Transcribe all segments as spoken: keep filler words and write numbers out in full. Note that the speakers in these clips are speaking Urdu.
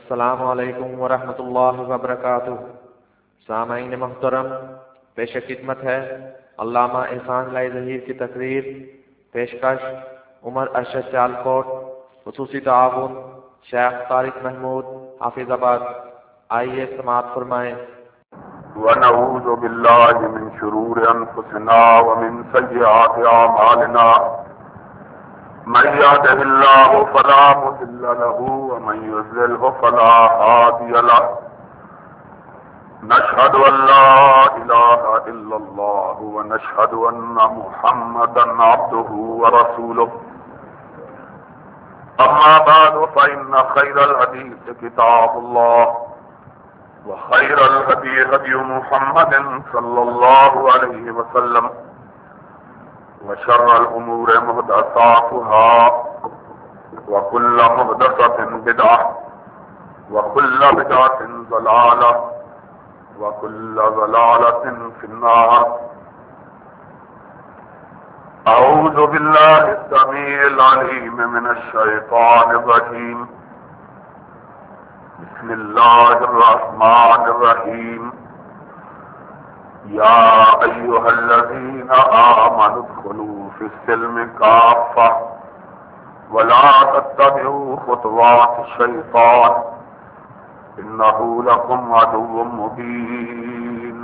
السلام علیکم ورحمۃ اللہ وبرکاتہ۔ سامعین محترم، پیش خدمت ہے علامہ احسان لائی ظہیر کی تقریر۔ پیشکش عمر ارشد سیالکوٹ، خصوصی تعاون شیخ طارق محمود حافظ آباد۔ آئیے سماعت فرمائیں۔ ونعوذ باللہ من شرور انفسنا ومن سیئات اعمالنا، من يهده الله فلا مضل له ومن يضلل فلا هادي له، نشهد ان لا اله الا الله ونشهد ان محمدا عبده ورسوله، اما بعد فان خير الحديث كتاب الله وخير الهدي هدي محمد صلى الله عليه وسلم، وشر الأمور محدثاتها وكل محدثة بدعة وكل بدعة ضلالة وكل ضلالة في النار۔ أعوذ بالله السميع العليم من الشيطان الرجيم، بسم الله الرحمن الرحيم، يا أيها الذين آمنوا ادخلوا في السلم كافة ولا تتبعوا خطوات الشيطان إنه لكم عدو مبين۔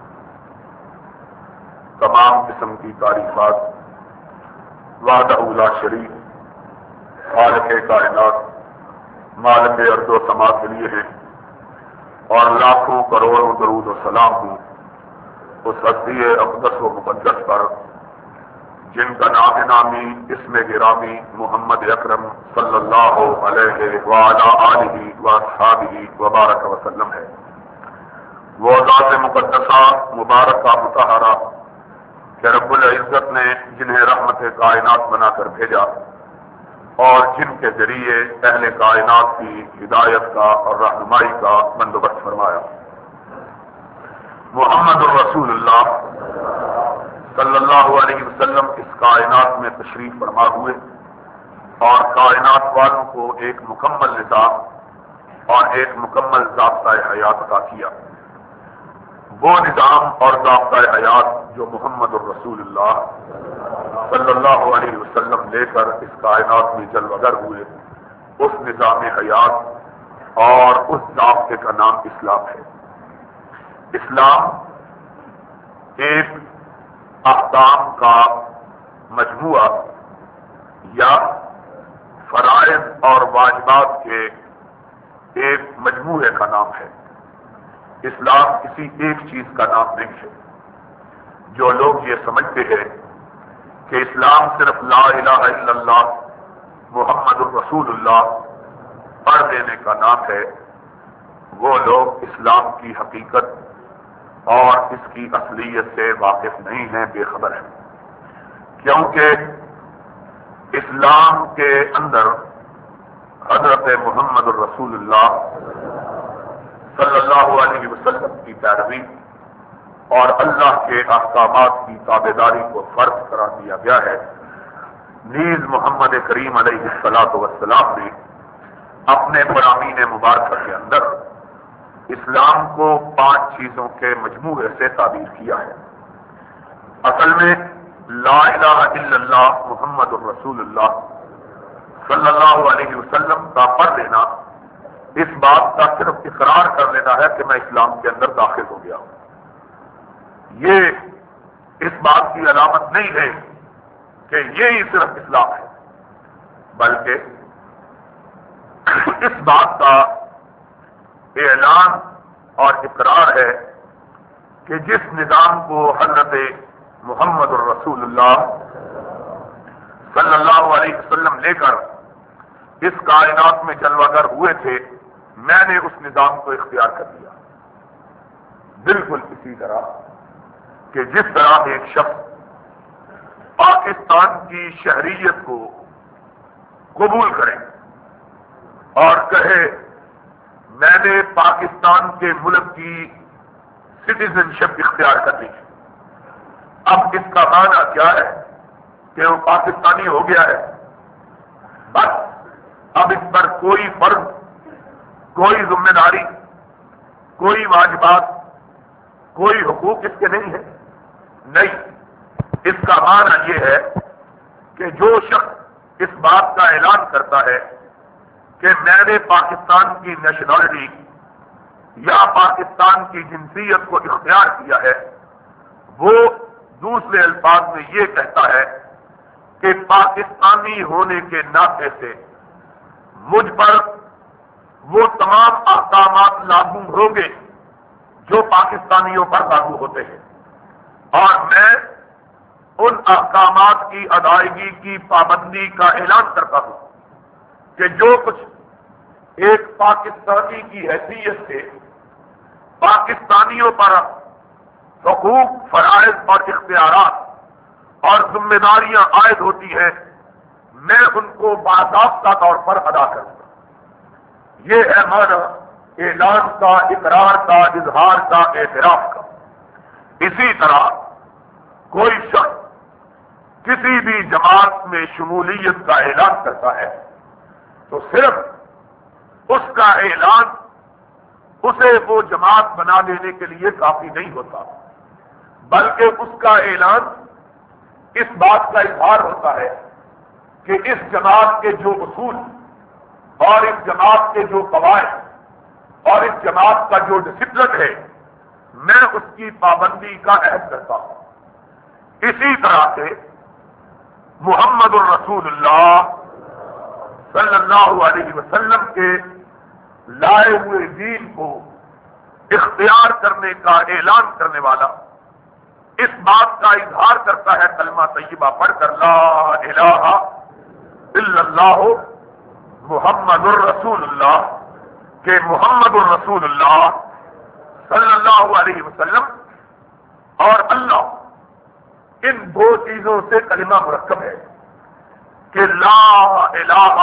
تمام قسم کی تعریفات وحدہ لا شریک خالق کائنات مالک ارض و سما کے لیے ہیں، اور لاکھوں کروڑوں درود و سلام ہوں اس ہستی اقدس و مقدس پر جن کا نام نامی اسم گرامی محمد اکرم صلی اللہ علیہ وعلی آلہ واصحابہ وبارک وسلم ہے۔ وہ ذات مقدسہ مبارکہ مطہرہ کہ رب العزت نے جنہیں رحمت کائنات بنا کر بھیجا اور جن کے ذریعے اہل کائنات کی ہدایت کا اور رہنمائی کا بندوبست فرمایا۔ محمد الرسول اللہ صلی اللہ علیہ وسلم اس کائنات میں تشریف فرما ہوئے اور کائنات والوں کو ایک مکمل نظام اور ایک مکمل ضابطۂ حیات عطا کیا۔ وہ نظام اور ضابطۂ حیات جو محمد الرسول اللہ صلی اللہ علیہ وسلم لے کر اس کائنات میں جلوگر ہوئے، اس نظام حیات اور اس ضابطے کا نام اسلام ہے۔ اسلام ایک احکام کا مجموعہ یا فرائض اور واجبات کے ایک مجموعے کا نام ہے۔ اسلام کسی ایک چیز کا نام نہیں ہے۔ جو لوگ یہ سمجھتے ہیں کہ اسلام صرف لا الہ الا اللہ محمد الرسول اللہ پڑھ دینے کا نام ہے، وہ لوگ اسلام کی حقیقت اور اس کی اصلیت سے واقف نہیں ہیں، بے خبر ہیں، کیونکہ اسلام کے اندر حضرت محمد الرسول اللہ صلی اللہ علیہ وسلم کی پیروی اور اللہ کے احکامات کی تابعداری کو فرض قرار دیا گیا ہے۔ نیز محمد کریم علیہ الصلاۃ والسلام نے اپنے فرامین مبارکہ کے اندر اسلام کو پانچ چیزوں کے مجموعے سے تعبیر کیا ہے۔ اصل میں لا الہ الا اللہ محمد الرسول اللہ صلی اللہ علیہ وسلم کا پڑھ لینا اس بات کا صرف اقرار کر لینا ہے کہ میں اسلام کے اندر داخل ہو گیا ہوں۔ یہ اس بات کی علامت نہیں ہے کہ یہی صرف اسلام ہے، بلکہ اس بات کا اعلان اور اقرار ہے کہ جس نظام کو حضرت محمد الرسول اللہ صلی اللہ علیہ وسلم لے کر اس کائنات میں جلوگر ہوئے تھے، میں نے اس نظام کو اختیار کر لیا۔ بالکل اسی طرح کہ جس طرح ایک شخص پاکستان کی شہریت کو قبول کرے اور کہے میں نے پاکستان کے ملک کی سٹیزن شپ اختیار کر لی ہے، اب اس کا معنی کیا ہے کہ وہ پاکستانی ہو گیا ہے، بس اب اس پر کوئی فرض کوئی ذمہ داری، کوئی واجبات، کوئی حقوق اس کے نہیں ہے؟ نہیں، اس کا معنی یہ ہے کہ جو شخص اس بات کا اعلان کرتا ہے کہ میں نے پاکستان کی نیشنلٹی یا پاکستان کی جنسیت کو اختیار کیا ہے، وہ دوسرے الفاظ میں یہ کہتا ہے کہ پاکستانی ہونے کے ناطے سے مجھ پر وہ تمام احکامات لاگو ہوں گے جو پاکستانیوں پر لاگو ہوتے ہیں، اور میں ان احکامات کی ادائیگی کی پابندی کا اعلان کرتا ہوں کہ جو کچھ ایک پاکستانی کی حیثیت سے پاکستانیوں پر حقوق، فرائض اور اختیارات اور ذمہ داریاں عائد ہوتی ہیں، میں ان کو باضابطہ طور پر ادا کروں گا۔ یہ ہے معنی اعلان کا، اقرار کا، اظہار کا، اعتراف کا۔ اسی طرح کوئی شخص کسی بھی جماعت میں شمولیت کا اعلان کرتا ہے تو صرف اس کا اعلان اسے وہ جماعت بنا لینے کے لیے کافی نہیں ہوتا، بلکہ اس کا اعلان اس بات کا اظہار ہوتا ہے کہ اس جماعت کے جو اصول اور اس جماعت کے جو قواعد اور اس جماعت کا جو ڈسپلن ہے، میں اس کی پابندی کا عہد کرتا ہوں۔ اسی طرح سے محمد الرسول اللہ صلی اللہ علیہ وسلم کے لائے ہوئے دین کو اختیار کرنے کا اعلان کرنے والا اس بات کا اظہار کرتا ہے کلمہ طیبہ پڑھ کر، لا الہ الا اللہ محمد الرسول اللہ، کہ محمد الرسول اللہ صلی اللہ علیہ وسلم اور اللہ، ان دو چیزوں سے کلمہ مرکب ہے کہ لا الہ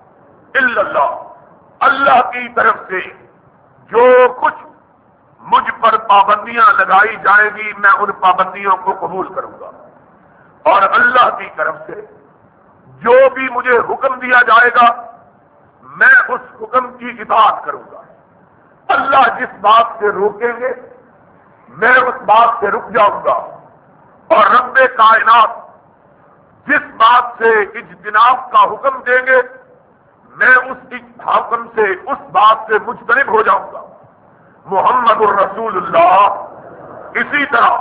الا اللہ، اللہ کی طرف سے جو کچھ مجھ پر پابندیاں لگائی جائیں گی میں ان پابندیوں کو قبول کروں گا، اور اللہ کی طرف سے جو بھی مجھے حکم دیا جائے گا میں اس حکم کی اطاعت کروں گا۔ اللہ جس بات سے روکیں گے میں اس بات سے رک جاؤں گا، اور رب کائنات جس بات سے اجتناب کا حکم دیں گے میں اس حکم سے، اس بات سے مجتنب ہو جاؤں گا۔ محمد الرسول اللہ۔ اسی طرح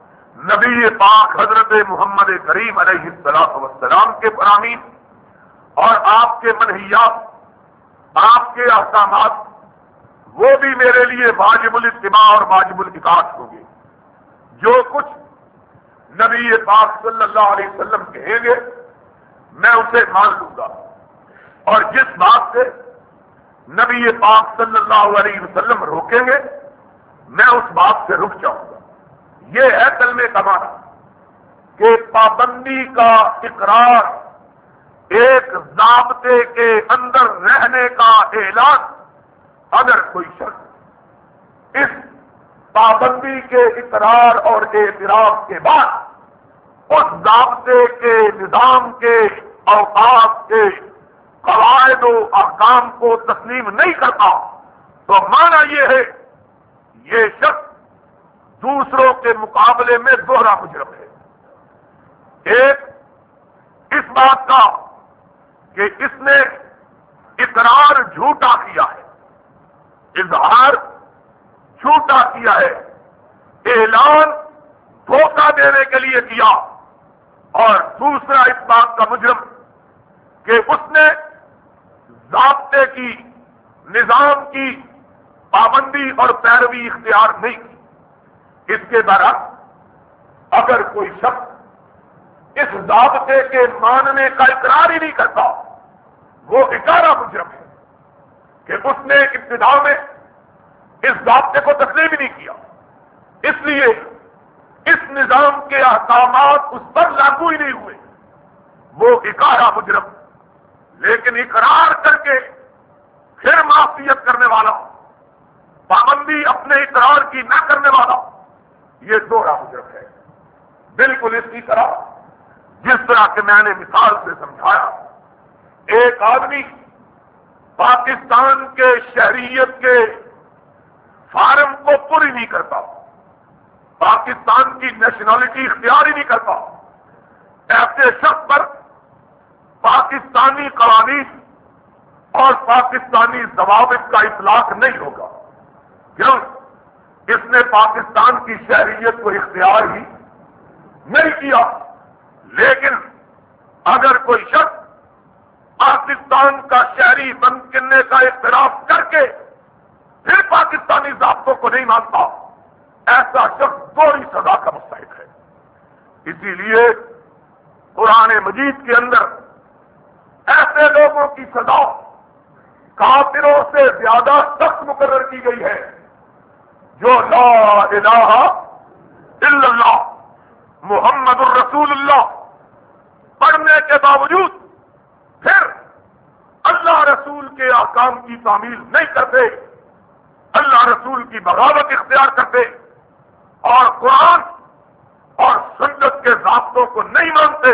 نبی پاک حضرت محمد کریم علیہ الصلوۃ والسلام کے فرامین اور آپ کے منہیات، آپ کے احکامات، وہ بھی میرے لیے واجب الاتباع اور واجب الاطاعت ہوں گے۔ جو کچھ نبی پاک صلی اللہ علیہ وسلم کہیں گے میں اسے مان لوں گا، اور جس بات سے نبی پاک صلی اللہ علیہ وسلم روکیں گے میں اس بات سے رک جاؤں گا۔ یہ ہے کلمے کا معنی کہ پابندی کا اقرار، ایک ضابطے کے اندر رہنے کا اعلان۔ اگر کوئی شخص اس پابندی کے اقرار اور اعتراف کے بعد اس ضابطے کے، نظام کے، اوقات کے، قواعد و احکام کو تسلیم نہیں کرتا تو معنی یہ ہے یہ شخص دوسروں کے مقابلے میں دوہرا مجرم ہے۔ ایک اس بات کا کہ اس نے اقرار جھوٹا کیا ہے، اظہار جھوٹا کیا ہے، اعلان دھوکہ دینے کے لیے کیا، اور دوسرا اس بات کا مجرم کہ اس نے ضابطے کی، نظام کی پابندی اور پیروی اختیار نہیں کی۔ اس کے برعکس اگر کوئی شخص اس ضابطے کے ماننے کا اقرار ہی نہیں کرتا وہ اکارا مجرم ہے کہ اس نے ابتدا میں اس ضابطے کو تسلیم ہی نہیں کیا، اس لیے اس نظام کے احکامات اس پر لاگو ہی نہیں ہوئے، وہ اکارا مجرم۔ لیکن اقرار کر کے پھر معصیت کرنے والا، پابندی اپنے اقرار کی نہ کرنے والا، یہ دوہرا مجرم ہے۔ بالکل اسی طرح جس طرح کہ میں نے مثال سے سمجھایا، ایک آدمی پاکستان کے شہریت کے فارم کو پوری نہیں کرتا، پاکستان کی نیشنلٹی اختیار ہی نہیں کرتا، ایسے شخص پر پاکستانی قوانین اور پاکستانی ضوابط کا اطلاق نہیں ہوگا۔ کیوں؟ اس نے پاکستان کی شہریت کو اختیار ہی نہیں کیا۔ لیکن اگر کوئی شخص پاکستان کا شہری بننے کا اعتراف کر کے پھر پاکستانی ضابطوں کو نہیں مانتا، ایسا شخص دوہری سزا کا مستحق ہے۔ اسی لیے قرآن مجید کے اندر ایسے لوگوں کی سزا کافروں سے زیادہ سخت مقرر کی گئی ہے جو لا الہ الا اللہ محمد الرسول اللہ پڑھنے کے باوجود پھر اللہ رسول کے احکام کی تعمیل نہیں کرتے، اللہ رسول کی بغاوت اختیار کرتے اور قرآن اور سنت کے ضابطوں کو نہیں مانتے،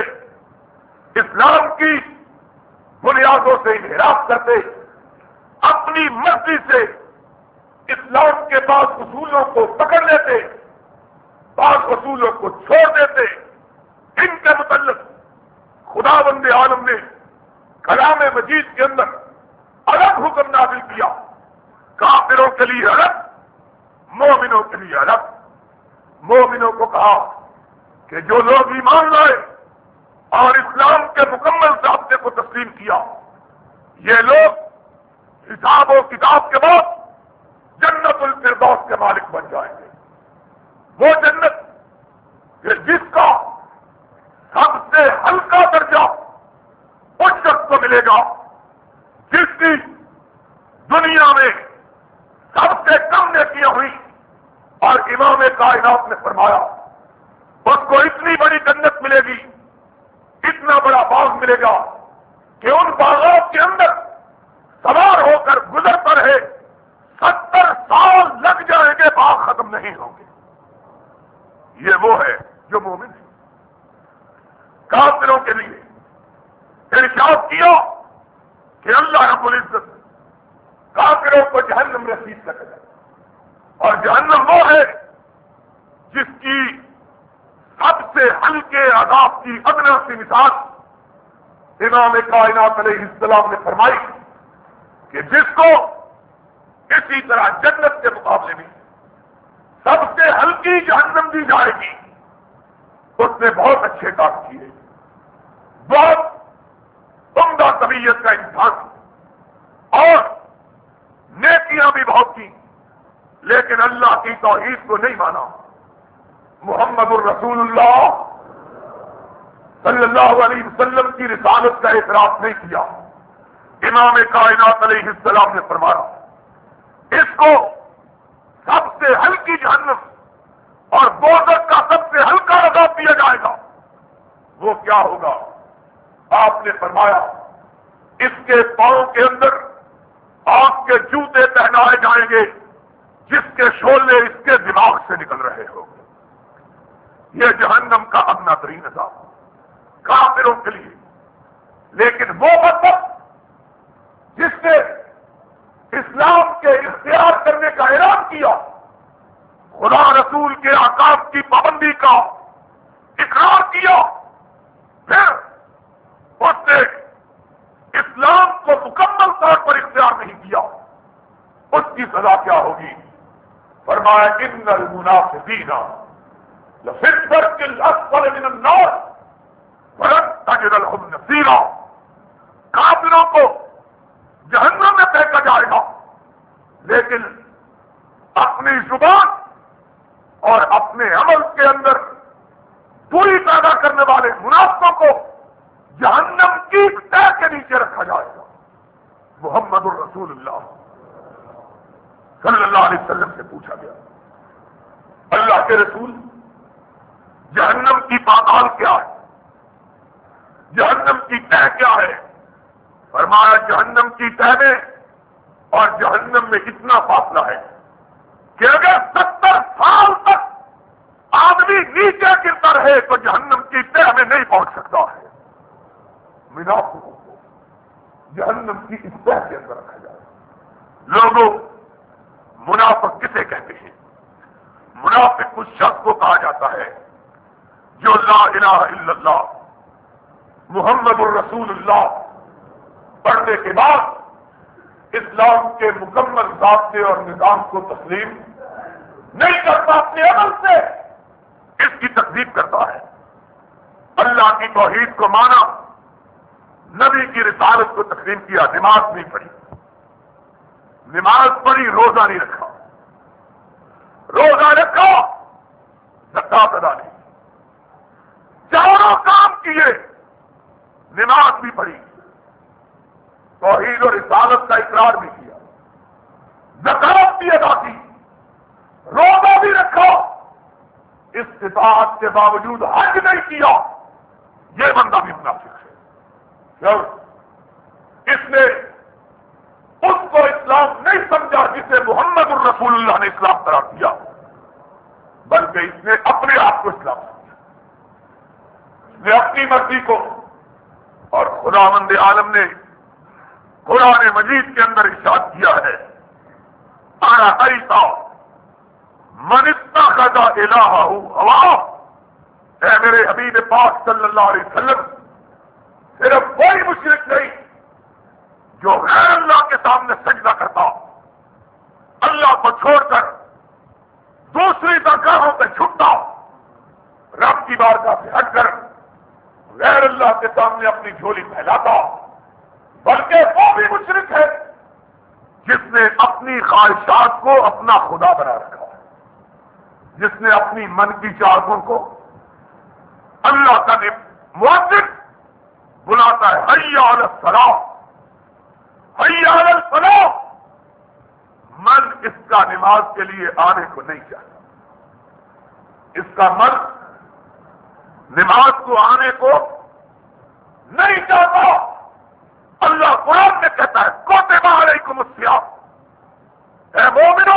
اسلام کی بنیادوں سے انحراف کرتے، اپنی مرضی سے اسلام کے بعض اصولوں کو پکڑ لیتے، بعض اصولوں کو چھوڑ دیتے۔ ان کے متعلق خداوند عالم نے کلام مجید کے اندر الگ حکم نازل کیا، کافروں کے لیے الگ، مومنوں کے لیے الگ۔ مومنوں کو کہا کہ جو لوگ ایمان لائے اور اسلام کے مکمل ضابطے کو تسلیم کیا، یہ لوگ حساب و کتاب کے بعد جنت الفردوس کے مالک بن جائیں گے۔ وہ جنت کہ جس کا سب سے ہلکا درجہ اس شخص کو ملے گا جس کی دنیا میں سب سے کم نیکیاں ہوئی، اور امام کائنات نے فرمایا اس کو اتنی بڑی جنت ملے گی، اتنا بڑا باغ ملے گا کہ ان باغات کے اندر سوار ہو کر گزرتا رہے، ستر سال لگ جائیں گے، باغ ختم نہیں ہوں گے۔ یہ وہ ہے جو مومن ہے۔ کافروں کے لیے ارشاد کیا کہ اللہ رب العزت کافروں کو جہنم رسید کرے گا، اور جہنم وہ ہے جس کی سب سے ہلکے عذاب کی ادنا سی مثال امام کائنات علیہ السلام نے فرمائی کہ جس کو اسی طرح جنت کے مقابلے میں سب سے ہلکی جہنم دی جائے گی، اس نے بہت اچھے کام کیے، بہت عمدہ طبیعت کا انسان اور نیکیاں بھی بہت کی، لیکن اللہ کی توحید کو نہیں مانا، محمد الرسول اللہ صلی اللہ علیہ وسلم کی رسالت کا اعتراف نہیں کیا۔ امام کائنات علیہ السلام نے فرمایا اس کو سب سے ہلکی جہنم اور دوزخ کا سب سے ہلکا عذاب دیا جائے گا۔ وہ کیا ہوگا؟ آپ نے فرمایا اس کے پاؤں کے اندر آگ کے جوتے پہنائے جائیں گے جس کے شعلے اس کے دماغ سے نکل رہے ہوں گے۔ یہ جہنم کا ادنا ترین عذاب کافروں کے لیے۔ لیکن وہ مطلب جس نے اسلام کے اختیار کرنے کا اعلان کیا، خدا رسول کے احکام کی پابندی کا اقرار کیا، پھر اس نے اسلام کو مکمل طور پر اختیار نہیں کیا، اس کی سزا کیا ہوگی؟ فرمایا ان المنافقین لفی الدرک الاسفل من النار ولن تجد لهم نصیرا۔ کافروں کو جہنم میں پھینکا جائے گا، لیکن اپنی زبان اور اپنے عمل کے اندر پوری پیدا کرنے والے منافقوں کو جہنم کی تہ کے نیچے رکھا جائے گا۔ محمد الرسول اللہ صلی اللہ علیہ وسلم سے پوچھا گیا اللہ کے رسول جہنم کی پاتال کیا ہے، جہنم کی تہ کیا ہے؟ فرمایا جہنم کی تہ میں اور جہنم میں اتنا فاصلہ ہے کہ اگر ستر سال تک آدمی نیچے گرتا رہے تو جہنم کی تہ میں نہیں پہنچ سکتا ہے۔ منافقوں کو جہنم کی اس تہہ کے اندر رکھا جائے گا۔ لوگوں، منافق کسے کہتے ہیں؟ منافق اس شخص کو کہا جاتا ہے جو لا الہ الا اللہ محمد الرسول اللہ پڑھنے کے بعد اسلام کے مکمل ضابطے اور نظام کو تسلیم نہیں کرتا، اپنے عمل سے اس کی تکذیب کرتا ہے۔ اللہ کی توحید کو مانا، نبی کی رسالت کو تسلیم کیا، نماز نہیں پڑھی، نماز پڑھی، روزہ نہیں رکھا، روزہ رکھا، زکات ادا نہیں، چاروں کام کیے، نماز بھی پڑھی، توحید اور رسالت کا اقرار بھی کیا، زکات بھی ادا کی، روزہ بھی رکھا، استطاعت کے باوجود حج نہیں کیا، یہ بندہ بھی منافق ہے۔ کیوں؟ اس نے اس کو اسلام نہیں سمجھا جسے محمد الرسول اللہ نے اسلام قرار دیا، بلکہ اس نے اپنے آپ کو اسلام سمجھا، اس نے اپنی مرضی کو۔ اور خداوند عالم نے قرآن مجید کے اندر ارشاد کیا ہے، انا ایسا من اتخذ الہہ ہوا، اے میرے حبیب پاک صلی اللہ علیہ وسلم، صرف کوئی مشرک نہیں جو غیر اللہ کے سامنے سجدہ کرتا، اللہ کو چھوڑ کر دوسری درگاہوں پہ چھٹتا، رب کی بارگاہ سے ہٹ کر غیر اللہ کے سامنے اپنی جھولی پھیلاتا، بلکہ وہ بھی مشرک ہے جس نے اپنی خواہشات کو اپنا خدا بنا رکھا ہے، جس نے اپنی من کی چاہتوں کو اللہ کا مؤذن بلاتا ہے، حی علی الصلاۃ، حی علی الفلاح، من اس کا نماز کے لیے آنے کو نہیں چاہتا، اس کا من نماز کو آنے کو نہیں چاہتا۔ اللہ قرآن میں کہتا ہے، کتب علیکم الصیام، اے مومنو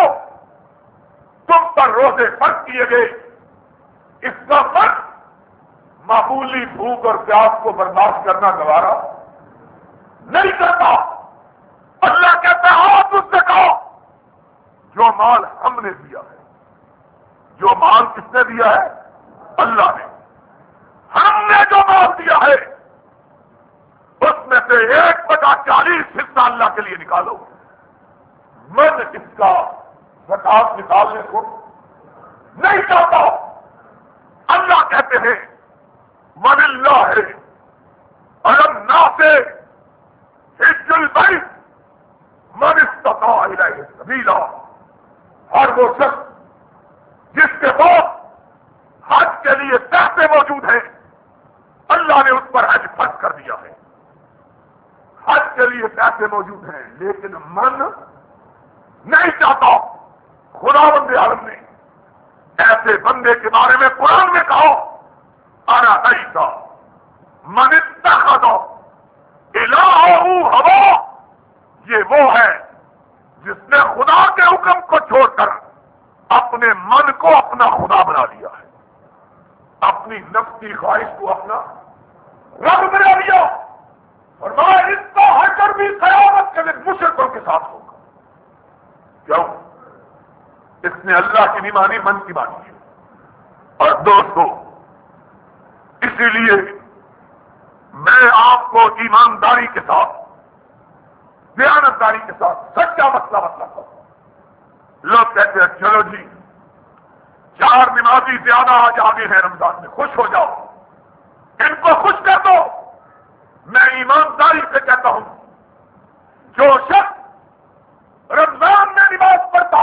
تم پر روزے فرض کیے گئے، اس کا من معمولی بھوک اور پیاس کو برداشت کرنا گوارا نہیں کرتا۔ اللہ کہتا ہے، آپ اس سے کہو جو مال ہم نے دیا ہے، جو مال کس نے دیا ہے؟ اللہ نے۔ ہم نے جو مال دیا ہے اس میں سے ایک بٹا چالیس حصہ اللہ کے لیے نکالو۔ من اس کا زکات نکالنے کو نہیں چاہتا۔ اللہ کہتے ہیں، من اللہ ہے الم ناسے حج البیت من استطاع الیہ سبیلا، ہر وہ شخص جس کے پاس حج کے لیے پیسے موجود ہیں، اللہ نے اس پر حج فرض کر دیا ہے، حج کے لیے پیسے موجود ہیں، لیکن من نہیں چاہتا۔ خداوند عالم نے ایسے بندے کے بارے میں قرآن میں کہا، انا ایسا من اتخذ الہہ ہوا، یہ وہ ہے جس نے خدا کے حکم کو چھوڑ کر اپنے من کو اپنا خدا بنا لیا ہے، اپنی نفس کی خواہش کو اپنا رب بنا لیا۔ اور میں اس کا حشر بھی قیامت کے دن مشرکوں کے ساتھ ہوگا۔ کیوں؟ اس نے اللہ کی نہیں مانی، من کی مانی ہے۔ اور دوستو، اسی لیے میں آپ کو ایمانداری کے ساتھ، دیانتداری کے ساتھ سچا مسئلہ بتلاتا ہوں۔ لوگ کہتے ہیں چلو جی چار نمازی زیادہ آج آگے ہیں رمضان میں، خوش ہو جاؤ، ان کو خوش کر دو۔ میں ایمانداری سے کہتا ہوں، جو شخص رمضان میں نماز پڑھتا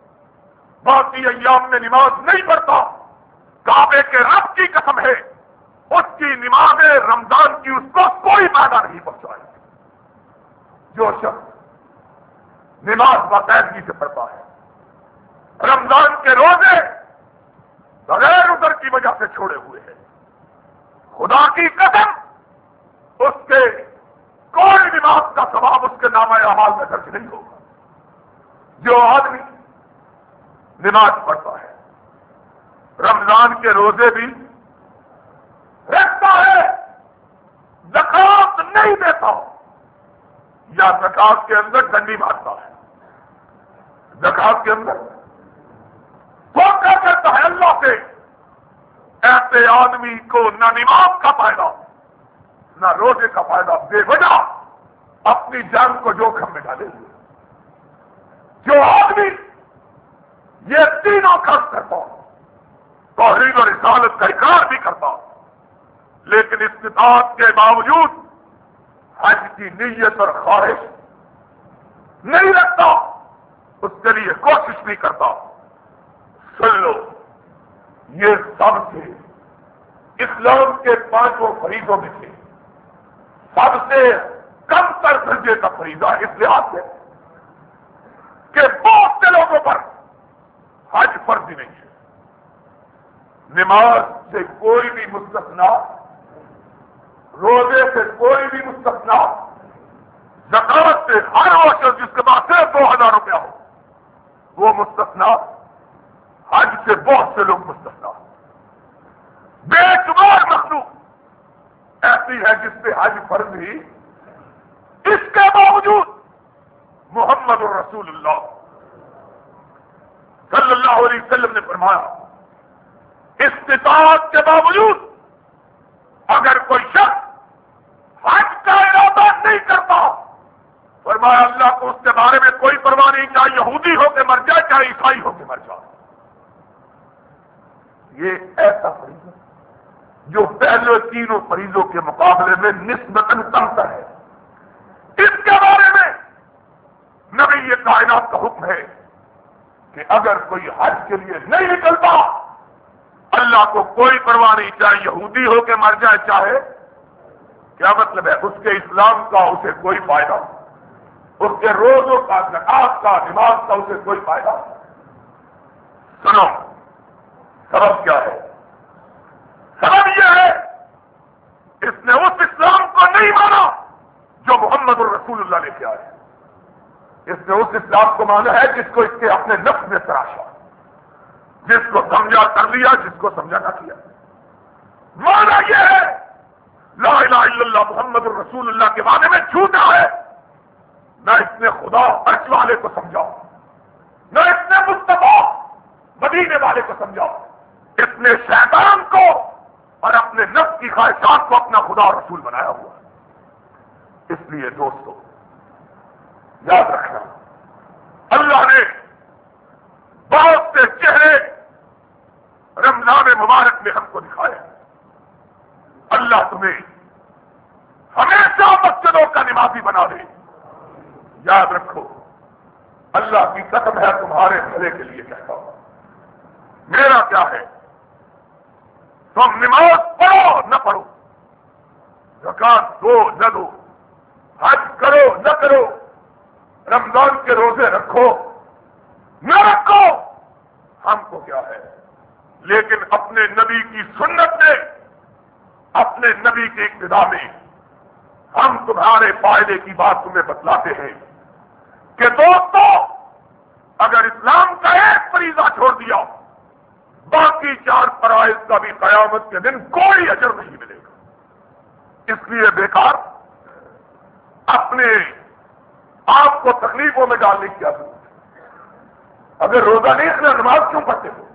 باقی ایام میں نماز نہیں پڑھتا، کعبے کے رب کی قسم ہے اس کی نماز رمضان کی اس کو کوئی فائدہ نہیں پہنچائے۔ جو شخص نماز باقاعدگی سے پڑھتا ہے، رمضان کے روزے بغیر عذر کی وجہ سے چھوڑے ہوئے ہیں، خدا کی قسم اس کے کوئی نماز کا ثواب اس کے نامہ اعمال میں درج نہیں ہوگا۔ جو آدمی نماز پڑھتا ہے، رمضان کے روزے بھی رکھتا ہے، زکات نہیں دیتا، یا زکات کے اندر ڈنڈی مارتا ہے؟ زکات کے اندر وہ کیا کہتا ہے اللہ سے؟ ایسے آدمی کو نہ نماز کا فائدہ نہ روزے کا فائدہ، بے وجہ اپنی جان کو جوخم میں ڈالے ہوئے۔ جو آدمی یہ تینوں کام کرتا توحید اور رسالت کا اقرار بھی کرتا لیکن استطاعت کے باوجود حج کی نیت اور خواہش نہیں رکھتا، اس کے لیے کوشش نہیں کرتا، سن لو یہ سب سے اسلام کے پانچوں فریضوں میں سے سب سے کم تر درجے کا فریضہ اس لحاظ سے کہ بہت سے لوگوں پر حج فرض ہی نہیں ہے۔ نماز سے کوئی بھی مستثنا، روزے سے کوئی بھی مستثنا، زکات سے ہر وہ شخص جس کے پاس صرف دو ہزار روپیہ ہو وہ مستثنا، حج سے بہت سے لوگ مستثنا۔ بے شمار مخلوق ایسی ہے جس پہ حج فرض ہی، اس کے باوجود محمد الرسول اللہ صلی اللہ علیہ وسلم نے فرمایا استطاعت کے باوجود اگر کوئی شخص حج کا ارادہ نہیں کرتا، فرمایا اللہ کو اس کے بارے میں کوئی پرواہ نہیں، چاہے یہودی ہو کے مر جائے چاہے عیسائی ہو کے مر جائے۔ یہ ایسا فریضہ جو پہلے تینوں فریضوں کے مقابلے میں نسبتاً کمتر ہے، اس کے بارے میں نبی یہ کائنات کا حکم ہے کہ اگر کوئی حج کے لیے نہیں نکلتا، اللہ کو کوئی پرواہ نہیں، چاہے یہودی ہو کے مر جائے چاہے، کیا مطلب ہے؟ اس کے اسلام کا اسے کوئی فائدہ، اس کے روزوں کا، زکات کا، نماز کا اسے کوئی فائدہ۔ سنو سبب کیا ہے؟ سبب یہ ہے اس نے اس اسلام کو نہیں مانا جو محمد الرسول اللہ لے کے آئے، اس نے اس اسلام کو مانا ہے جس کو اس کے اپنے نفس میں تراشا، جس کو سمجھا کر لیا، جس کو سمجھا نہ کیا۔ مانا یہ ہے لا الہ الا اللہ محمد الرسول اللہ کے بارے میں جھوٹا ہے، نہ اس نے خدا عرش والے کو سمجھا، نہ اس نے مصطفیٰ مدینے والے کو سمجھا، اس نے شیطان کو اور اپنے نفس کی خواہشات کو اپنا خدا اور رسول بنایا ہوا ہے۔ اس لیے دوستو یاد رکھنا، اللہ نے بہت سے چہرے رمضان مبارک میں ہم کو دکھائے۔ اللہ تمہیں ہمیشہ مسجدوں کا نمازی بنا دے۔ یاد رکھو اللہ کی قسم ہے تمہارے بھلے کے لیے کہتا ہوں، میرا کیا ہے، تم نماز پڑھو نہ پڑھو، زکات دو نہ دو، حج کرو نہ کرو، رمضان کے روزے رکھو نہ رکھو، ہم کو کیا ہے، لیکن اپنے نبی کی سنت میں، اپنے نبی کی اقتداء میں ہم تمہارے فائدے کی بات تمہیں بتلاتے ہیں کہ دوستو اگر اسلام کا ایک فریضہ چھوڑ دیا، باقی چار فرائض کا بھی قیامت کے دن کوئی اجر نہیں ملے گا۔ اس لیے بیکار اپنے آپ کو تکلیفوں میں ڈالنے کی ضرورت ہے۔ اگر روزہ نہیں رکھنا، نماز کیوں پڑھتے ہو؟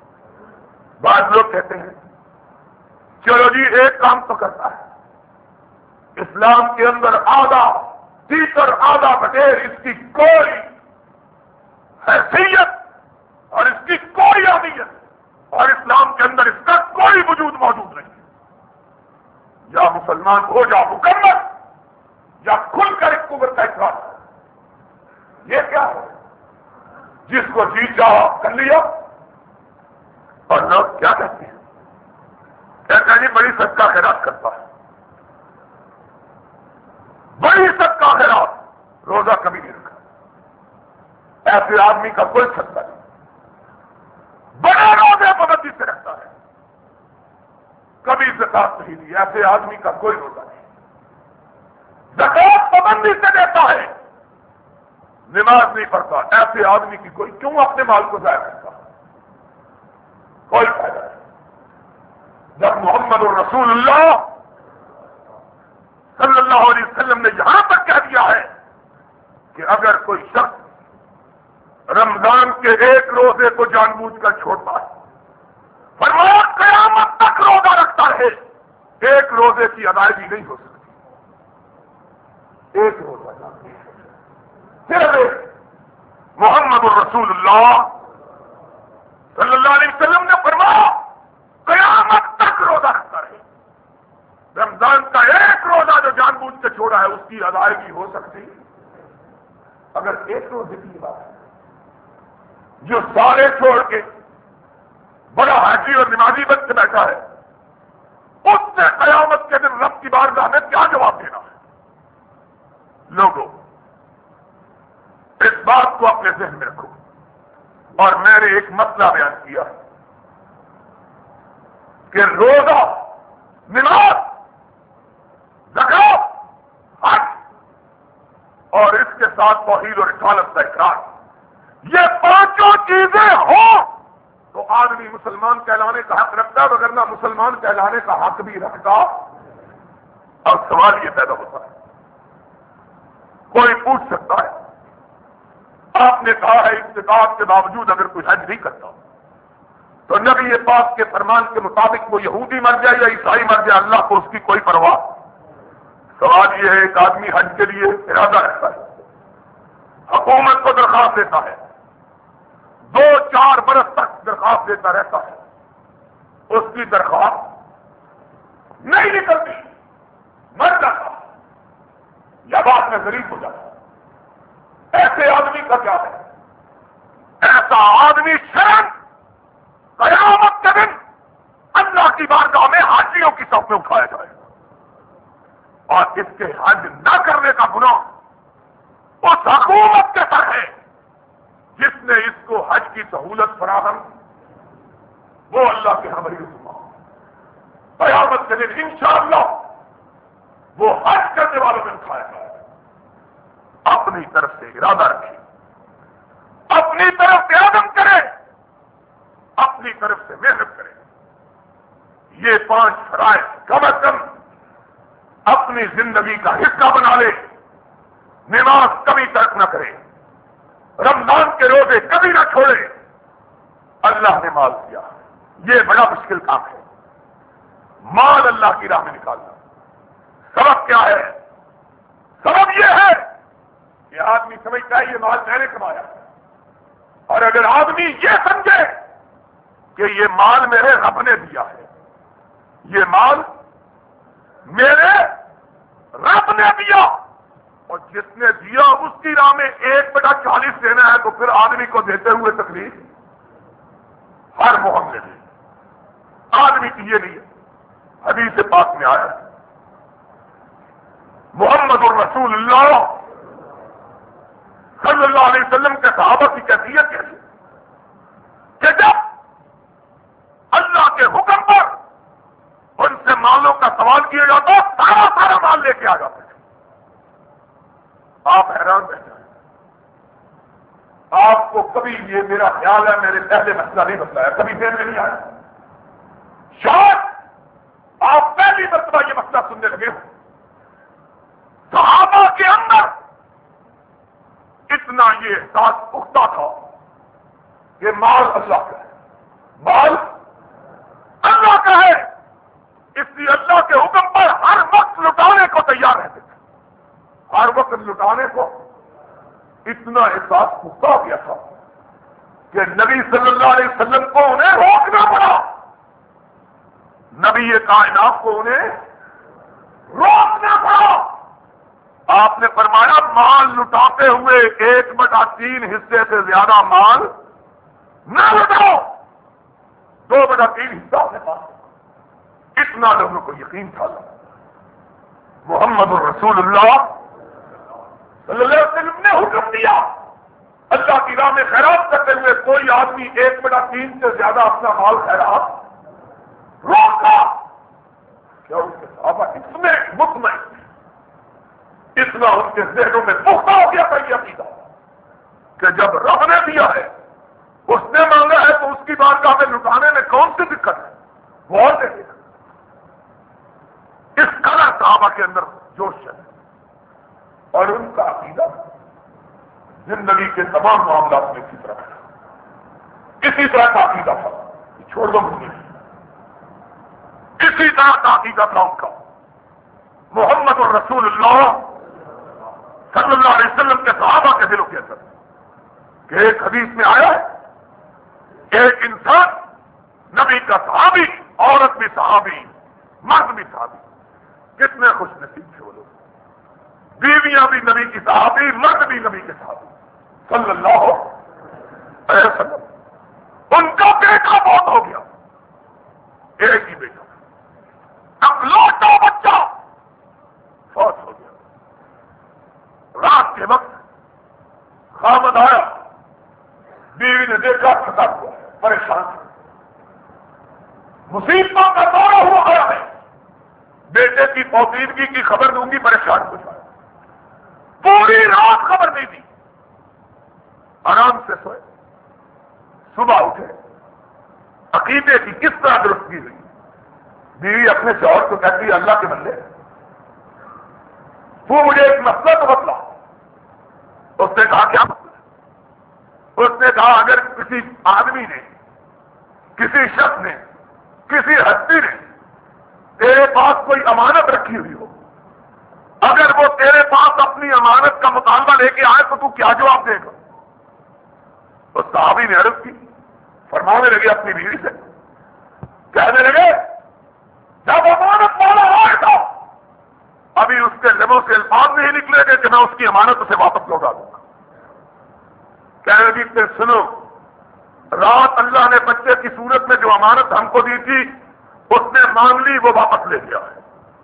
بعض لوگ کہتے ہیں چلو جی ایک کام تو کرتا ہے، اسلام کے اندر آدھا تیسر آدھا بٹیر اس کی کوئی حیثیت اور اس کی کوئی اہمیت اور اسلام کے اندر اس کا کوئی وجود موجود نہیں، یا مسلمان ہو جا مکمل یا کھل کر ایک کفر کا اقرار ہے۔ یہ کیا ہے؟ جس کو جی چاہا کر لیا، اور لوگ کیا کہتے ہیں؟ کہتے ہیں جی بڑی صدقہ خیرات کرتا ہے، بڑی صدقہ خیرات، روزہ کبھی نہیں رکھا، ایسے آدمی کا کوئی صدقہ نہیں، بڑے روزے پابندی سے رکھتا ہے، کبھی زکات نہیں دی، ایسے آدمی کا کوئی روزہ نہیں، زکات پابندی سے دیتا ہے، نماز نہیں پڑھتا، ایسے آدمی کی کوئی کیوں اپنے مال کو ضائع کرتا؟ کوئی فائدہ نہیں۔ جب محمد الرسول اللہ صلی اللہ علیہ وسلم نے یہاں تک کہہ دیا ہے کہ اگر کوئی شخص رمضان کے ایک روزے کو جان بوجھ کر چھوڑتا ہے، فرمایا قیامت تک روزہ رکھتا ہے، ایک روزے کی ادائیگی نہیں ہو سکتی، ایک روزہ جان بوجھ صرف ایک۔ محمد الرسول اللہ صلی اللہ علیہ وسلم نے فرمایا قیامت تک روزہ رکھتا رہے، رمضان کا ایک روزہ جو جان بوجھ کے چھوڑا ہے اس کی ادائیگی ہو سکتی؟ اگر ایک روزے کی بات ہے، جو سارے چھوڑ کے بڑا حاجی اور نمازی بن کے بیٹھا ہے، اس سے قیامت کے دن رب کی بارگاہ میں کیا جواب دینا ہے؟ لوگوں، اس بات کو اپنے ذہن میں رکھو، اور میں نے ایک مسئلہ بیان کیا کہ روزہ، نماز، زکات، حج اور اس کے ساتھ توحید اور رسالت کا اقرار، یہ پانچوں چیزیں ہوں تو آدمی مسلمان کہلانے کا حق رکھتا ہے، وگرنہ مسلمان کہلانے کا حق بھی رکھتا۔ اور سوال یہ پیدا ہوتا ہے، کوئی پوچھ سکتا ہے آپ نے کہا ہے استطاعت کے باوجود اگر کوئی حج نہیں کرتا تو نبی پاک کے فرمان کے مطابق وہ یہودی مر جائے یا عیسائی مر جائے، اللہ کو اس کی کوئی پرواہ؟ سوال یہ ہے، ایک آدمی حج کے لیے ارادہ رکھتا ہے، حکومت کو درخواست دیتا ہے، دو چار برس تک درخواست دیتا رہتا ہے، اس کی درخواست نہیں نکلتی، مر جاتا یا بعد میں غریب ہو جاتا، ایسے آدمی کا کیا ہے؟ ایسا آدمی شرم قیامت کے دن اللہ کی بارگاہ میں حاجیوں کی صف میں اٹھایا جائے گا، اور اس کے حج نہ کرنے کا گناہ اس حکومت کے سر ہے جس نے اس کو حج کی سہولت فراہم، وہ اللہ کے ہاں بڑی رسوا۔ قیامت کے دن انشاءاللہ وہ حج کرنے والوں میں اٹھایا جائے گا۔ اپنی طرف سے ارادہ رکھے، اپنی طرف سے عزم کرے، اپنی طرف سے محنت کرے، یہ پانچ فرائض کم از کم اپنی زندگی کا حصہ بنا لے، نماز کبھی ترک نہ کرے، رمضان کے روزے کبھی نہ چھوڑے۔ اللہ نے مال دیا، یہ بڑا مشکل کام ہے، مال اللہ کی راہ میں نکالنا۔ سبب کیا ہے؟ سبب یہ ہے کہ آدمی سمجھتا ہے یہ مال میں نے کمایا، اور اگر آدمی یہ سمجھے کہ یہ مال میرے رب نے دیا ہے، یہ مال میرے رب نے دیا، اور جس نے دیا اس کی راہ میں ایک بٹا چالیس دینا ہے، تو پھر آدمی کو دیتے ہوئے تکلیف ہر محمد میں آدمی کی یہ نہیں ہے۔ حدیث پاک میں آیا ہے محمد الرسول اللہ صلی اللہ علیہ وسلم کے صحابہ کی کیفیت کیسی کہ جب اللہ کے حکم پر ان سے مالوں کا سوال کیا جاتا سارا سارا مال لے کے آ جاتے تھے۔ آپ حیران رہ جائیں، آپ کو کبھی یہ میرا خیال ہے میں نے پہلے مسئلہ نہیں بتایا، کبھی دیر میں نہیں آیا، شاید آپ پہلی مرتبہ یہ مسئلہ سننے لگے ہو۔ صحابہ کے اندر اتنا یہ احساس پختہ تھا کہ مال اللہ کا ہے، مال اللہ کا ہے، اس لیے اللہ کے حکم پر ہر وقت لٹانے کو تیار رہتے تھے، ہر وقت لٹانے کو۔ اتنا احساس پختہ ہو گیا تھا کہ نبی صلی اللہ علیہ وسلم کو انہیں روکنا پڑا، نبی کائنات کو انہیں روکنا پڑا۔ آپ نے فرمایا مال لٹاتے ہوئے ایک بٹا تین حصے سے زیادہ مال نہ لٹاؤ، دو بٹا تین حصہ اپنے پاس۔ اتنا لوگوں کو یقین تھا محمد الرسول اللہ صلی اللہ علیہ وسلم نے حکم دیا اللہ کی راہ میں خیرات کرتے ہوئے کوئی آدمی ایک بٹا تین سے زیادہ اپنا مال خیرات روکا، کیا ان کے صحابہ اتنے مطمئن، اتنا ان کے ذہنوں میں پختہ ہو گیا تھا یہ عقیدہ کہ جب رب نے دیا ہے، اس نے مانگا ہے، تو اس کی بارگاہ میں لٹانے میں کون سی دقت ہے؟ وہ اور دیکھے گا۔ اس قدر صحابہ کے اندر جوش ہے، اور ان کا عقیدہ زندگی کے تمام معاملات میں اسی طرح ہے، اسی طرح کا عقیدہ تھا، چھوڑ دو مجھے، اسی طرح کا عقیدہ تھا ان کا۔ محمد الرسول اللہ صلی اللہ علیہ وسلم کے صحابہ کے دلوں کے اندر کہ ایک حدیث میں آیا ہے، ایک انسان نبی کا صحابی، عورت بھی صحابی، مرد بھی صحابی، کتنے خوش نصیب تھے وہ لوگ، بیویاں بھی نبی کی صحابی، مرد بھی نبی کے صحابی صلی اللہ علیہ وسلم۔ ان کا بیٹا بہت ہو گیا، ایک ہی بیٹا، اکلوٹا بچہ فوت ہو گیا۔ رات کے وقت خامد آیا، بیوی نے دیکھا تھکا ہوا ہے، پریشان ہے، مصیبتوں کا دورہ ہوا گیا ہے، بیٹے کی پوسیدگی کی خبر دوں گی، پریشان ہو جائے، پوری رات خبر نہیں دی، آرام سے سوئے، صبح اٹھے، عقیدے کی کس طرح درستگی ہوئی، بیوی اپنے شوہر کو کہتی ہے اللہ کے بندے تو مجھے ایک مسئلہ تو بتلا۔ اس نے کہا کیا مسئلہ؟ اس نے کہا اگر کسی آدمی نے، کسی شخص نے، کسی ہستی نے تیرے پاس کوئی امانت رکھی ہوئی ہو، اگر وہ تیرے پاس اپنی امانت کا مطالبہ لے کے آئے تو تو کیا جواب دے گا؟ اس صحابی نے عرض کی، فرمانے لگے اپنی بیوی سے، کہنے لگے جب امانت والا آئے گا ابھی اس کے لبوں سے الفاظ نہیں نکلے گے کہ میں اس کی امانت اسے واپس لوٹا دوں گا۔ کہنے لگی کہ سنو، رات اللہ نے بچے کی صورت میں جو امانت ہم کو دی تھی اس نے مانگ لی، وہ واپس لے گیا ہے۔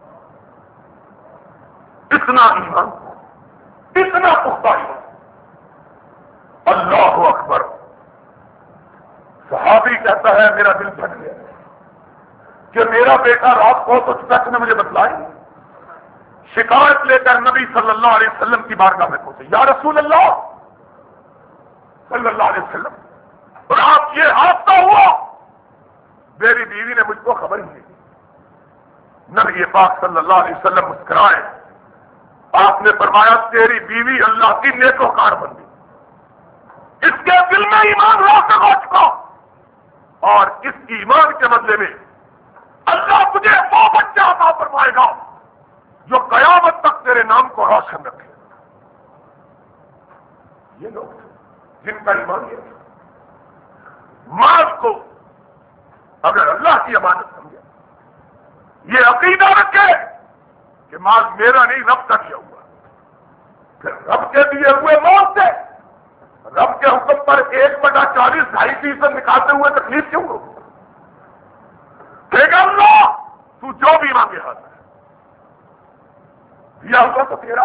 اتنا ایمان، اتنا پختہ ایمان، اللہ اکبر۔ صحابی کہتا ہے میرا دل پھٹ گیا کہ میرا بیٹا رات کو تو سچ نے مجھے بتلائی، شکایت لے کر نبی صلی اللہ علیہ وسلم کی بارگاہ میں پہنچے، یا رسول اللہ صلی اللہ علیہ وسلم رات یہ حادثہ ہوا، میری بیوی نے مجھ کو خبر ہی نہیں دی۔ نبی پاک صلی اللہ علیہ وسلم مسکرائے، آپ نے فرمایا تیری بیوی اللہ کی نیکوکار بندی، اس کے دل میں ایمان راسخ ہو چکا، اور اس ایمان کے بدلے میں اللہ تجھے وہ بچہ عطا فرمائے گا جو قیامت تک تیرے نام کو روشن رکھے۔ یہ لوگ جن کا ایمان یہ ہے، مال کو اگر اللہ کی امانت سمجھے، یہ عقیدہ رکھے کہ مال میرا نہیں رب کا کیا ہوا، پھر رب کے دیے ہوئے مال سے رب کے حکم پر ایک بٹا چالیس ڈھائی فیصد نکالتے ہوئے تکلیف کیوں ہو؟ کہ اللہ تو جو بھی مانگے حاضر ہے، دیا ہوا تو تیرا۔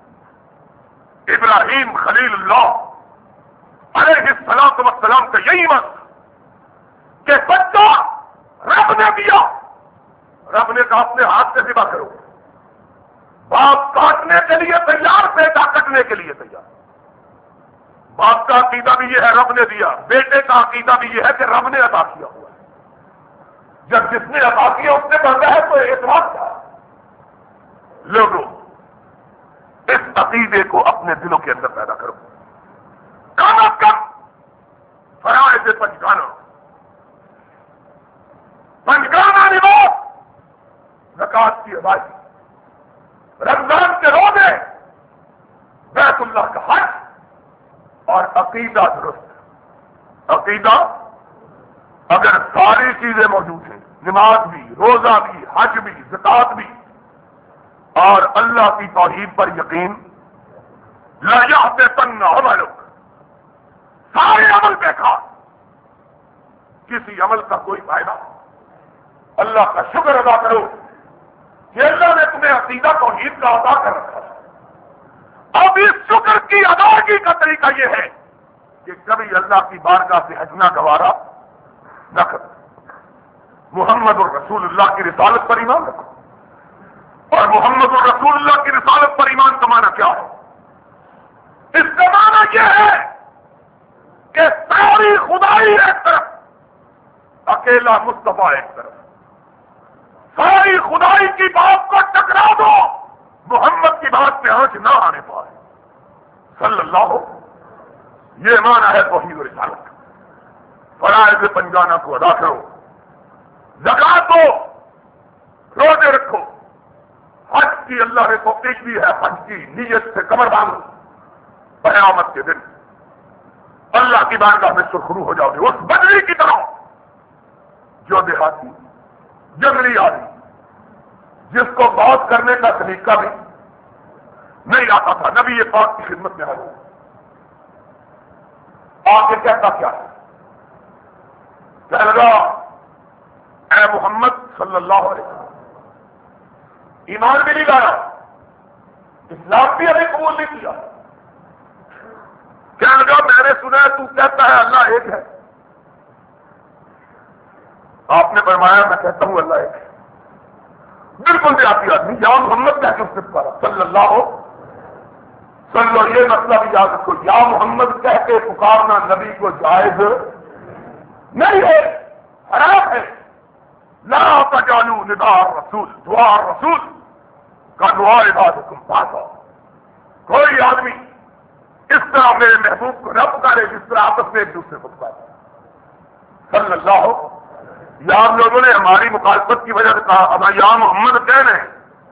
ابراہیم خلیل اللہ علیہ السلام والسلام کا یہی ایمان کہ بچہ رب نے دیا، رب نے کہا اپنے ہاتھ سے ذبح کرو، باپ کاٹنے کے لیے تیار، بیٹا کٹنے کے لیے تیار۔ باپ کا عقیدہ بھی یہ ہے رب نے دیا، بیٹے کا عقیدہ بھی یہ ہے کہ رب نے عطا کیا ہوا ہے۔ جب جس نے عطا کیا اس نے بنتا ہے تو اعتراض کیا؟ لوگوں اس عقیدے کو اپنے دلوں کے اندر پیدا کرو۔ کانا کم فرائض پنجگانا، پنجگانا نماز، زکات کی ادائیگی، رمضان کے روزے، بیت اللہ کا حج، اور عقیدہ درست۔ عقیدہ اگر ساری چیزیں موجود ہیں، نماز بھی، روزہ بھی، حج بھی، زکات بھی، اور اللہ کی توحید پر یقین، لا یحبطن عملک، سارے عمل بیکار، کسی عمل کا کوئی فائدہ۔ اللہ کا شکر ادا کرو کہ اللہ نے تمہیں عقیدہ توحید کا عطا کر رکھا ہے۔ اب اس شکر کی ادائیگی کا طریقہ یہ ہے کہ کبھی اللہ کی بارگاہ سے ہٹنا گوارا نہ کرو، محمد الرسول اللہ کی رسالت پر ایمان رکھو۔ اور محمد الرسول اللہ کی رسالت پر ایمان کا معنی کیا ہے؟ اس کا معنی یہ ہے کہ ساری خدائی ایک طرف، اکیلا مصطفیٰ ایک طرف، ساری خدائی کی بات کو ٹکرا دو، محمد کی بات پہ آنچ نہ آنے پائے صلی اللہ یہ معنی ہے توحید و رسالت. فرائض پنجانہ کو ادا کرو، زکات دو، روزے رکھو، حج کی اللہ نے توفیق دی ہے، حج کی نیت سے کمر باندھو، قیامت کے دن اللہ کی بارگاہ میں سرخرو ہو جاؤ گے اس بدری کی طرح جو دیہاتی جنگلی آدمی جس کو بہت کرنے کا طریقہ بھی نہیں آتا تھا، نبی یہ پاک کی خدمت میں حاضر آ کے کہتا کیا ہے؟ کہنے لگا اے محمد صلی اللہ علیہ وسلم، ایمان بھی نہیں لایا، اسلام بھی ابھی قبول نہیں کیا. کہنے لگا میں نے سنا ہے تو کہتا ہے اللہ ایک ہے. آپ نے فرمایا میں کہتا ہوں اللہ ایک ہے. بالکل بھی آتی آدمی یا محمد کہہ کے اس نے پکارا صلی اللہ ہو صلی اللہ. یہ مسئلہ بھی یاد رکھو، یا محمد کہہ کے پکارنا نبی کو جائز نہیں ہے، حرام ہے. لا تجعلوا نداء الرسول دعاء الرسول کا دعاء عبادکم بعضا. کوئی آدمی اس طرح میرے محبوب کو نہ پکارے جس طرح آپس میں ایک دوسرے کو پکارے صلی اللہ ہو. یا آپ لوگوں نے ہماری مخالفت کی وجہ سے کہا ابا یا محمد کہنے ہیں،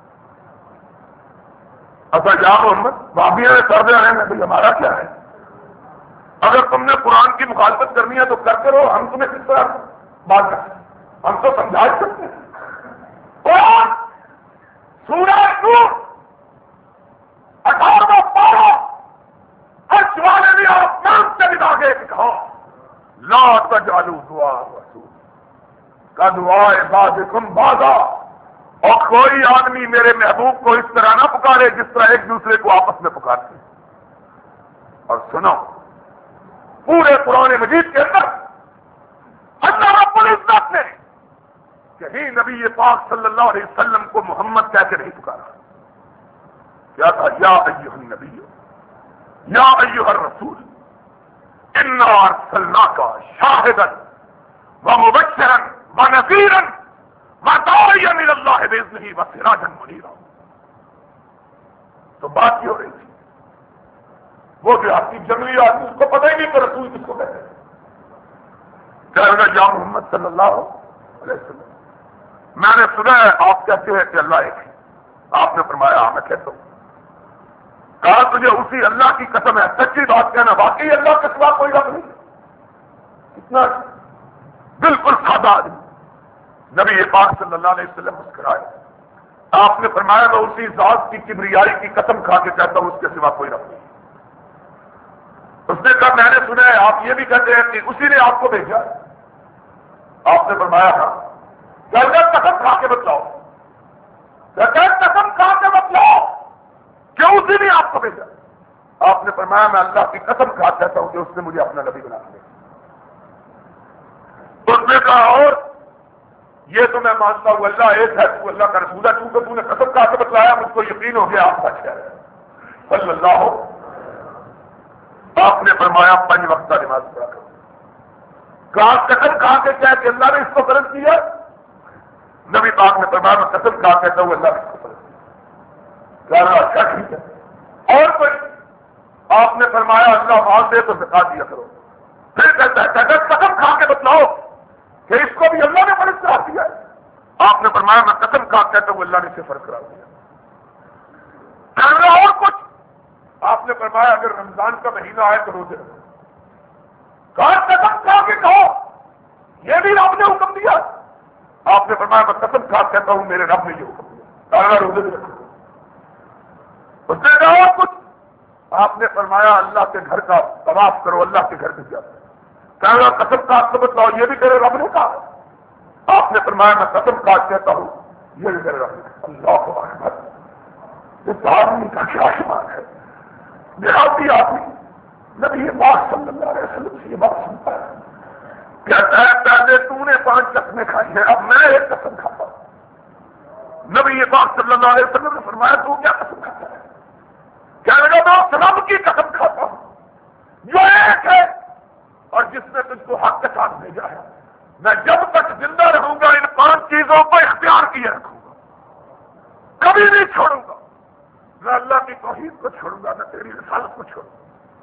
اچھا یا محمد بابیا نے سر دے رہے ہیں بھائی ہمارا کیا ہے؟ اگر تم نے قرآن کی مخالفت کرنی ہے تو کرتے رہو، ہم تمہیں کس طرح بات کرتے ہیں؟ ہم تو سمجھا سکتے ہیں. قرآن سورہ نور اٹھارہواں پارہ ہر والے نے آسمان سے نکال کے کہا لا تجعلوا دعاء الرسول کا دعاء بعضکم بعضا. اور کوئی آدمی میرے محبوب کو اس طرح نہ پکارے جس طرح ایک دوسرے کو آپس میں پکارتے ہیں. اور سنو پورے قرآن مجید کے اندر اللہ رب العزت نے کہیں نبی پاک صلی اللہ علیہ وسلم کو محمد کہہ کے نہیں پکارا. کیا تھا؟ یا ایھا النبی یا ایھا الرسول انا ارسلناک شاہدا ومبشرا ونذیرا وداعیا الی اللہ باذنہ وسراجا منیرا. تو بات یہ ہو رہی تھی وہ دیہاتی جنگلی آدمی اس کو پتہ ہی نہیں کہ رسول کس کو کہتے ہیں. کہہ رہا یا محمد صلی اللہ علیہ وسلم میں نے سنا ہے آپ کہتے ہیں کہ اللہ ایک ہے. آپ نے فرمایا ہاں میں کہتا ہوں. کہا تجھے اسی اللہ کی قسم ہے سچی بات کہنا واقعی اللہ کے سوا کوئی رب نہیں. اتنا بالکل سادہ آدمی نبی پاک صلی اللہ علیہ وسلم مسکرائے. آپ نے فرمایا میں اسی ذات کی کبریائی کی قسم کھا کے کہتا ہوں اس کے سوا کوئی رب نہیں. اس نے کہا میں نے سنا ہے آپ یہ بھی کہتے ہیں کہ اسی نے آپ کو بھیجا. آپ نے فرمایا ہاں. قسم کھا کے بتلاؤ، قسم کھا کے بتلاؤ کہ اسی نے آپ کو بھیجا. آپ نے فرمایا میں اللہ کی قسم کھا کہتا ہوں کہ اس نے مجھے اپنا نبی بنا دیا. اس نے کہا اور یہ تو میں مانتا ہوں اللہ ایک ہے، تو اللہ کا رسول ہے، چونکہ تو نے قسم کھا کے بتلایا مجھ کو یقین ہو گیا آپ سچ کہہ رہے ہیں صلی اللہ ہو. آپ نے فرمایا پنج وقتہ نماز پڑھا کرو. کہا قسم کھا کے کیا کہ اللہ نے اس کو فرض کیا؟ نبی پاک نے فرمایا میں قسم کھا کہتا ہوں اللہ نے اس کو فرض کیا. کہہ رہا اچھا ٹھیک ہے اور کوئی؟ آپ نے فرمایا اللہ مال دے تو زکات دیا کرو. پھر کہتا ہے کہ قسم کھا کے بتلاؤ کہ اس کو بھی اللہ نے فرض کرا دیا ہے. آپ نے فرمایا میں قسم کھا کہتا ہوں اللہ نے اسے فرض کرا دیا. کہہ رہا اور کچھ؟ آپ نے فرمایا اگر رمضان کا مہینہ آئے تو روزے رکھو. کہا قسم کھا کے کہو یہ بھی رب نے حکم دیا. آپ نے فرمایا میں قسم کھا کہتا ہوں میرے رب نے یہ حکم دیا. کہا روزے بھی رکھو. اس نے کہا اور کچھ؟ آپ نے فرمایا اللہ کے گھر کا طواف کرو، اللہ کے گھر پہ جاتا ہے. کہا رہا قسم کھا کے بتلاؤ یہ بھی تیرے رب نے کہا. آپ نے فرمایا میں قسم کھا کہتا ہوں یہ بھی تیرے رب نے کہا. اللہ اکبر. اس آدمی کا کیا شان ہے. دیہاتی آدمی نبی پاک صلی اللہ علیہ وسلم سے یہ بات سنتا ہے. کہتا ہے پہلے تو نے پانچ قسمیں کھائی ہیں اب میں ایک قسم کھاتا ہوں. نبی پاک صلی اللہ علیہ وسلم نے فرمایا تو کیا قسم کھاتا ہے؟ کیا لگا میں رب کی قسم کھاتا ہوں جو ایک ہے اور جس نے تجھ کو حق کے ساتھ بھیجا ہے. میں جب تک زندہ رہوں گا ان پانچ چیزوں کو اختیار کیے رکھوں گا، کبھی نہیں چھوڑوں گا. نہ اللہ کی توحید کو چھوڑوں گا، نہ تیری رسالت کو چھوڑوں گا.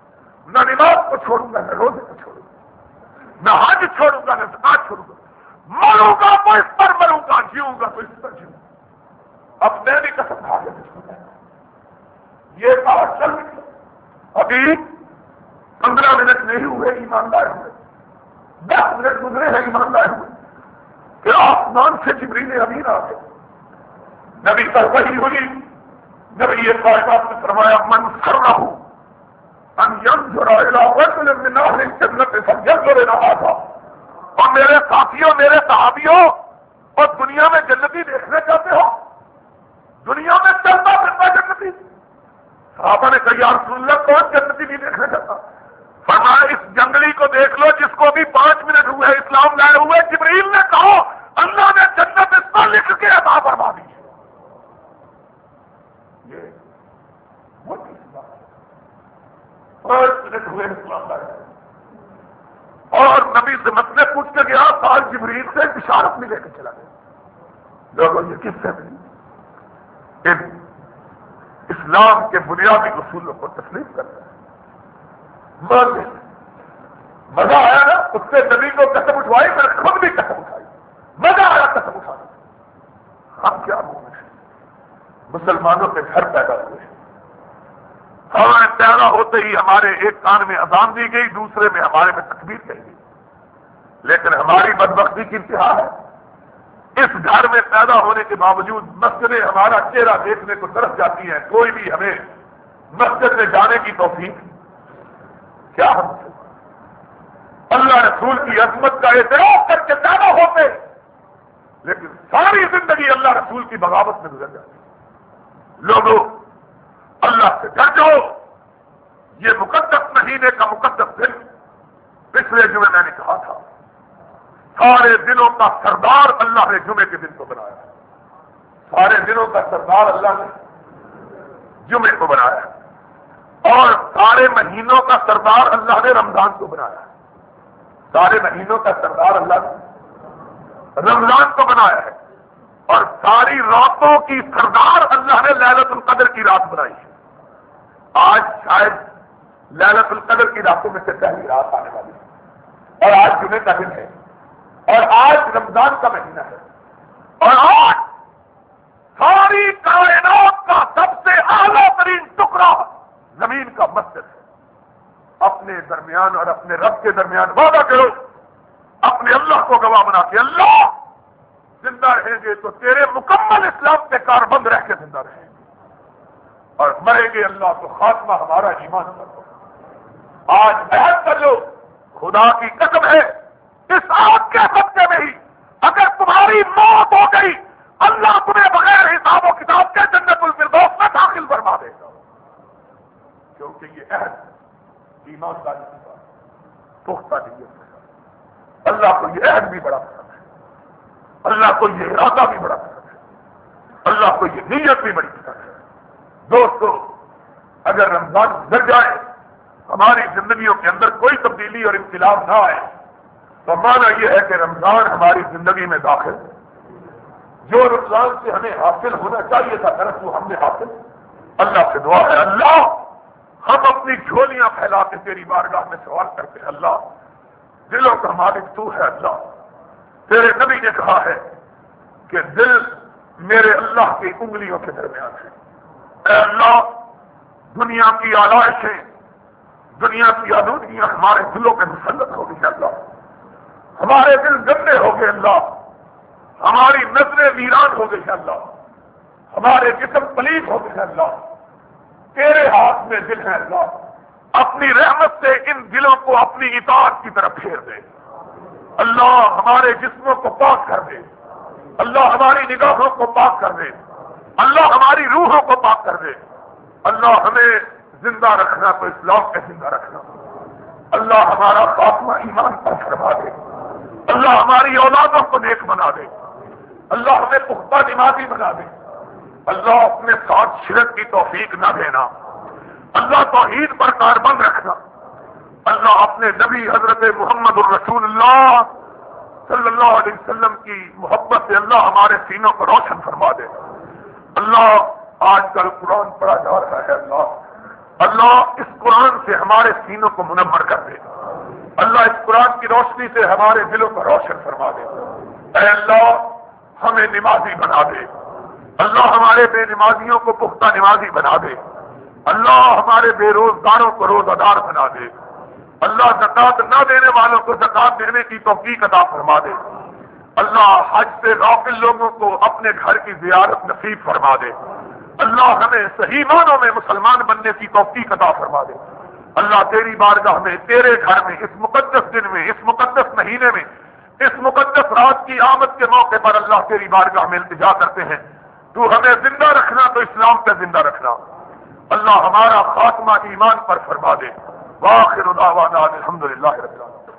نہ نماز کو چھوڑوں گا، نہ روزے کو چھوڑوں گا، نہ حج چھوڑوں گا، نہ زکات چھوڑوں گا، مروں گا تو اس پر مروں گا، جیوں گا تو اس پر جیوں گا۔ اب میں بھی قسم کھا کے چھوڑا یہ بات چل رہی ہے، ابھی پندرہ منٹ نہیں ہوئے ایماندار ہوئے، دس منٹ گزرے ہیں ایماندار ہوئے کہ آسمان سے جبریل امین آ گئے، نبی پر وحی ہوئی، نبی یہ کائنات نے فرمایا من سرہ ان ينظر الى رجل من اہل الجنت فلينظر الى هذا، اور میرے ساتھیوں، میرے صحابیوں، اور دنیا میں جنتی دیکھنا چاہتے ہو؟ دنیا میں چلتا پھرتا جنتی؟ صحابہ نے کہا یا رسول اللہ کون جنتی نہیں دیکھنا چاہتا؟ فرمایا اس جنگلی کو دیکھ لو جس کو ابھی پانچ منٹ ہوئے اسلام لائے ہوئے، جبریل نے کہا اللہ نے جنت اس پر لکھ کے عطا فرما دی ہے۔ یہ وہ چیز بات پانچ منٹ ہوئے اسلام لائے، اور نبی سے مسئلے پوچھ کے گیا، سال جبریل سے بشارت میں لے کے چلا گیا۔ لوگوں یہ کس سے ملی؟ ان اسلام کے بنیادی اصولوں کو تسلیم کرتا ہے۔ مزہ آیا نا؟ اس سے نبی کو قسم اٹھوائی، میں خود بھی قسم اٹھائی، مزہ آیا قسم اٹھانا۔ ہم کیا مومن ہیں، مسلمانوں کے گھر پیدا ہوئے ہیں، ہمارے پیدا ہوتے ہی ہمارے ایک کان میں اذان دی گئی، دوسرے میں ہمارے میں تکبیر کہی گئی، لیکن ہماری بدبختی کی انتہا ہے اس گھر میں پیدا ہونے کے باوجود مسجدیں ہمارا چہرہ دیکھنے کو ترس جاتی ہیں، کوئی بھی ہمیں مسجد میں جانے کی توفیق کیا ہم سے اللہ رسول کی عظمت کا اعتراف کر کے پیدا ہوتے، لیکن ساری زندگی اللہ رسول کی بغاوت میں گزر جاتی۔ لوگوں اللہ سے ڈر جاؤ، یہ مقدس مہینے کا مقدس دن، پچھلے جمعے میں نے کہا تھا سارے دنوں کا سردار اللہ نے جمعے کے دن کو بنایا ہے، سارے دنوں کا سردار اللہ نے جمعے کو بنایا ہے، اور سارے مہینوں کا سردار اللہ نے رمضان کو بنایا ہے، سارے مہینوں کا سردار اللہ نے رمضان کو بنایا ہے، اور ساری راتوں کی سردار اللہ نے لیلۃ القدر کی رات بنائی ہے۔ آج شاید لیلۃ القدر کی راتوں میں سے پہلی رات آنے والی ہے، اور آج جمعے کا دن ہے، اور آج رمضان کا مہینہ ہے، اور آج ساری کائنات کا سب سے اعلیٰ ترین ٹکڑا زمین کا مسجد ہے۔ اپنے درمیان اور اپنے رب کے درمیان وعدہ کرو، اپنے اللہ کو گواہ بنا کے، اللہ زندہ رہیں گے تو تیرے مکمل اسلام پہ کاربند رہ کے زندہ رہیں گے، اور مریں گے اللہ تو خاتمہ ہمارا ایمان پر ہو۔ آج عہد کر لو، خدا کی قسم ہے اس آگ کے صدقے میں ہی اگر تمہاری موت ہو گئی، اللہ تمہیں بغیر حساب و کتاب کے جنت الفردوس میں داخل فرما دے گا، کیونکہ یہ عہد ایمانداری کی بات، پختہ نیت ہے۔ اللہ کو یہ عہد بھی بڑا پسند ہے، اللہ کو یہ ارادہ بھی بڑا پسند ہے، اللہ کو یہ نیت بھی بڑی پسند ہے۔ دوستو اگر رمضان گزر جائے، ہماری زندگیوں کے اندر کوئی تبدیلی اور انقلاب نہ آئے، تو مانا یہ ہے کہ رمضان ہماری زندگی میں داخل، جو رمضان سے ہمیں حاصل ہونا چاہیے تھا درست وہ ہم نے حاصل۔ اللہ سے دعا ہے اللہ ہم اپنی جھولیاں پھیلا کے تیری بارگاہ میں سوال کرتے ہیں، اللہ دلوں کا مالک تو ہے، اللہ تیرے نبی نے کہا ہے کہ دل میرے اللہ کی انگلیوں کے درمیان ہے۔ اے اللہ دنیا کی آلائشیں، دنیا کی آلودگیاں ہمارے دلوں پہ مسلط ہو گئی، اللہ ہمارے دل گندے ہو گئے، اللہ ہماری نظریں ویران ہو گئی، اللہ ہمارے جسم پلید ہو گئے، اللہ تیرے ہاتھ میں دل ہے، اللہ اپنی رحمت سے ان دلوں کو اپنی اطاعت کی طرف پھیر دے، اللہ ہمارے جسموں کو پاک کر دے، اللہ ہماری نگاہوں کو پاک کر دے، اللہ ہماری روحوں کو پاک کر دے، اللہ ہمیں زندہ رکھنا تو اسلام پہ زندہ رکھنا، اللہ ہمارا خاتمہ ایمان پر فرما دے، اللہ ہماری اولادوں کو نیک بنا دے، اللہ ہمیں پختہ نمازی بنا دے، اللہ اپنے ساتھ شرک کی توفیق نہ دینا، اللہ توحید پر کاربند رکھنا، اللہ اپنے نبی حضرت محمد الرسول اللہ صلی اللہ علیہ وسلم کی محبت سے اللہ ہمارے سینوں کو روشن فرما دے، اللہ آج کل قرآن پڑھا جا رہا ہے، اللہ اللہ اس قرآن سے ہمارے سینوں کو منور کر دے، اللہ اس قرآن کی روشنی سے ہمارے دلوں کو روشن فرما دے۔ اے اللہ ہمیں نمازی بنا دے، اللہ ہمارے بے نمازیوں کو پختہ نمازی بنا دے، اللہ ہمارے بے روزگاروں کو روزہ دار بنا دے، اللہ زکوٰۃ نہ دینے والوں کو زکوٰۃ دینے کی توفیق عطا فرما دے، اللہ حج سے غافل لوگوں کو اپنے گھر کی زیارت نصیب فرما دے، اللہ ہمیں صحیح معنوں میں مسلمان بننے کی توفیق عطا فرما دے۔ اللہ تیری بارگاہ میں، تیرے گھر میں، اس مقدس دن میں، اس مقدس مہینے میں، اس مقدس رات کی آمد کے موقع پر اللہ تیری بارگاہ میں التجا کرتے ہیں، تو ہمیں زندہ رکھنا تو اسلام پہ زندہ رکھنا، اللہ ہمارا خاتمہ ایمان پر فرما دے۔ وآخر دعوانا الحمدللہ رب العالمین۔